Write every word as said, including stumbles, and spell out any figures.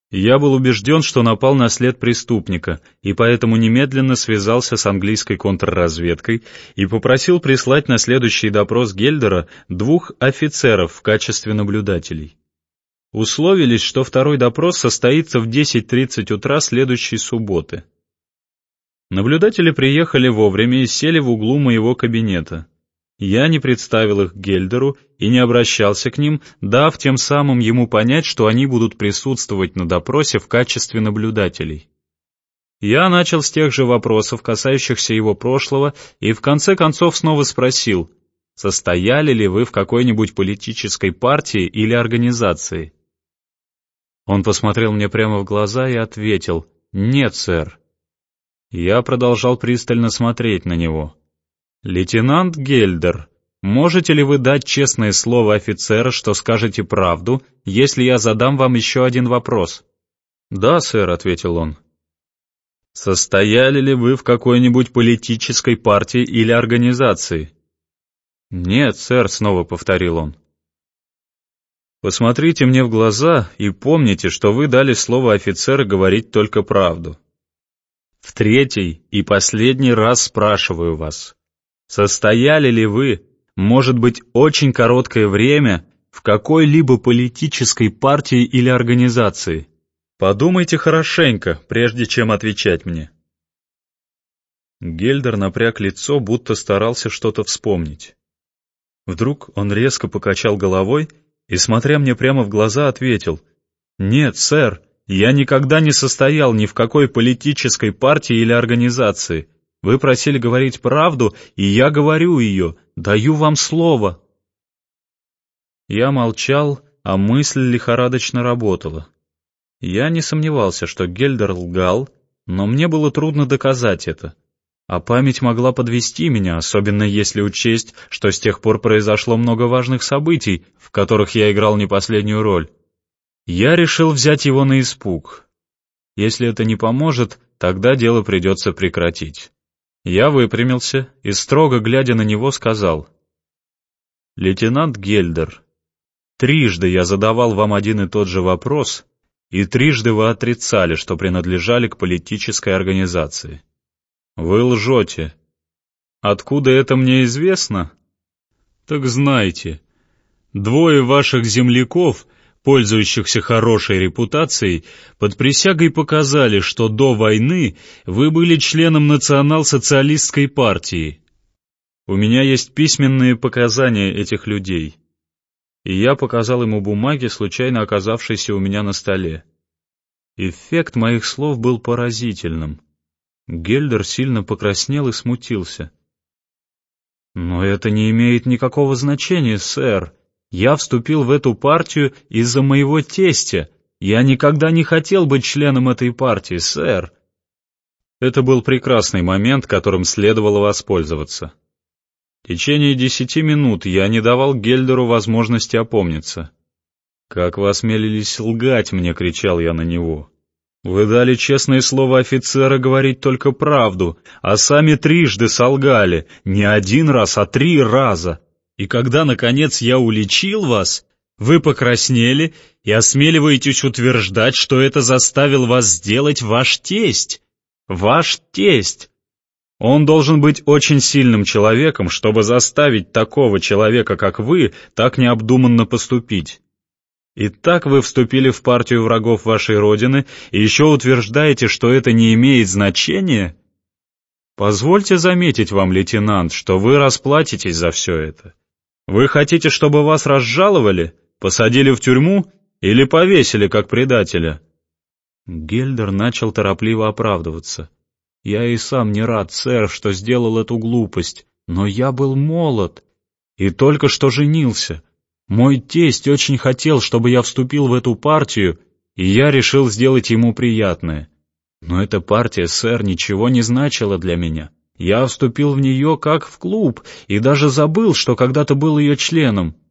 Я был убежден, что напал на след преступника, и поэтому немедленно связался с английской контрразведкой и попросил прислать на следующий допрос Гельдера двух офицеров в качестве наблюдателей. Условились, что второй допрос состоится в десять тридцать утра следующей субботы. Наблюдатели приехали вовремя и сели в углу моего кабинета. Я не представил их Гельдеру и не обращался к ним, дав тем самым ему понять, что они будут присутствовать на допросе в качестве наблюдателей. Я начал с тех же вопросов, касающихся его прошлого, и в конце концов снова спросил, состояли ли вы в какой-нибудь политической партии или организации. Он посмотрел мне прямо в глаза и ответил: «Нет, сэр». Я продолжал пристально смотреть на него. «Лейтенант Гельдер, можете ли вы дать честное слово офицера, что скажете правду, если я задам вам еще один вопрос?» «Да, сэр», — ответил он. «Состояли ли вы в какой-нибудь политической партии или организации?» «Нет, сэр», — снова повторил он. «Посмотрите мне в глаза и помните, что вы дали слово офицера говорить только правду. В третий и последний раз спрашиваю вас, состояли ли вы, может быть, очень короткое время, в какой-либо политической партии или организации? Подумайте хорошенько, прежде чем отвечать мне». Гельдер напряг лицо, будто старался что-то вспомнить. Вдруг он резко покачал головой и, смотря мне прямо в глаза, ответил: «Нет, сэр, я никогда не состоял ни в какой политической партии или организации. Вы просили говорить правду, и я говорю ее, даю вам слово». Я молчал, а мысль лихорадочно работала. Я не сомневался, что Гельдер лгал, но мне было трудно доказать это. А память могла подвести меня, особенно если учесть, что с тех пор произошло много важных событий, в которых я играл не последнюю роль. Я решил взять его на испуг. Если это не поможет, тогда дело придется прекратить. Я выпрямился и, строго глядя на него, сказал: «Лейтенант Гельдер, трижды я задавал вам один и тот же вопрос, и трижды вы отрицали, что принадлежали к политической организации. Вы лжете. Откуда это мне известно? Так знайте, двое ваших земляков, пользующихся хорошей репутацией, под присягой показали, что до войны вы были членом национал-социалистской партии. У меня есть письменные показания этих людей». И я показал ему бумаги, случайно оказавшиеся у меня на столе. Эффект моих слов был поразительным. Гельдер сильно покраснел и смутился. «Но это не имеет никакого значения, сэр. Я вступил в эту партию из-за моего тестя. Я никогда не хотел быть членом этой партии, сэр». Это был прекрасный момент, которым следовало воспользоваться. В течение десяти минут я не давал Гельдеру возможности опомниться. «Как вы осмелились лгать мне?» — кричал я на него. «Вы дали честное слово офицера говорить только правду, а сами трижды солгали, не один раз, а три раза. И когда, наконец, я уличил вас, вы покраснели и осмеливаетесь утверждать, что это заставил вас сделать ваш тесть. Ваш тесть! Он должен быть очень сильным человеком, чтобы заставить такого человека, как вы, так необдуманно поступить. И так вы вступили в партию врагов вашей родины и еще утверждаете, что это не имеет значения? Позвольте заметить вам, лейтенант, что вы расплатитесь за все это. Вы хотите, чтобы вас разжаловали, посадили в тюрьму или повесили как предателя?» Гельдер начал торопливо оправдываться. «Я и сам не рад, сэр, что сделал эту глупость, но я был молод и только что женился. Мой тесть очень хотел, чтобы я вступил в эту партию, и я решил сделать ему приятное. Но эта партия, сэр, ничего не значила для меня. Я вступил в нее как в клуб и даже забыл, что когда-то был ее членом.